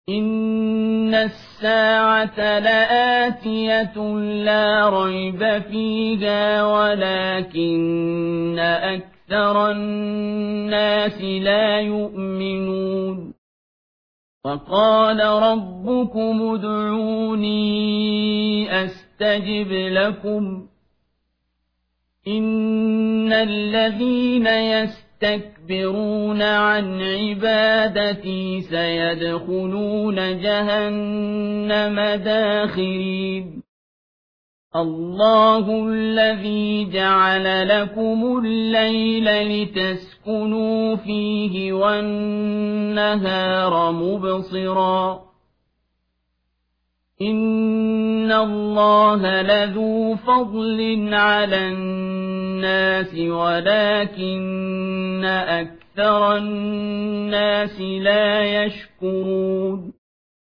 إن الساعة لآتية لا ريب فيها ولكن أكثر الناس لا يؤمنون وقال ربكم ادعوني أستجب لكم إن الذين يستكبرون عن عبادتي سيدخلون جهنم داخرين الله الذي جعل لكم الليل لتسكنوا فيه والنهار مبصرا إن الله لذو فضل على الناس ولكن أكثر الناس لا يشكرون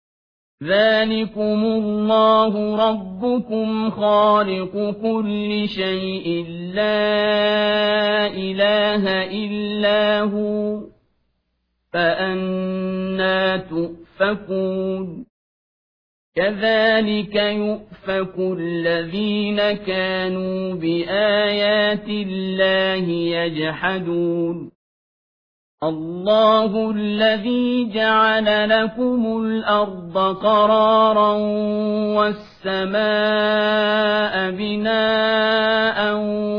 ذلكم الله ربكم خالق كل شيء لا إله إلا هو فأنى تؤفكون كذلك يؤفك الذين كانوا بآيات الله يجحدون الله الذي جعل لكم الأرض قرارا والسماء بناء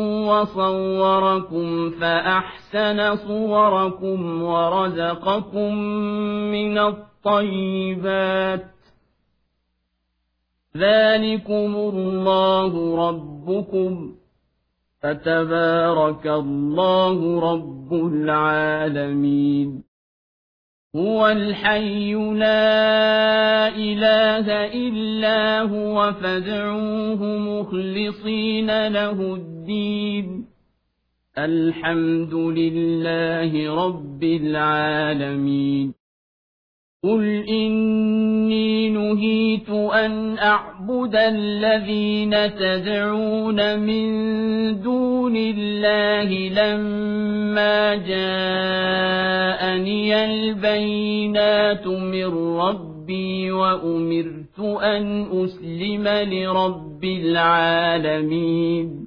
وصوركم فأحسن صوركم ورزقكم من الطيبات ذلكم الله ربكم فتبارك الله رب العالمين هو الحي لا إله إلا هو فادعوه مخلصين له الدين الحمد لله رب العالمين قل إني نهيت أن أعبد الذين تدعون من دون الله لما جاءني البينات من ربي وأمرت أن أسلم لرب العالمين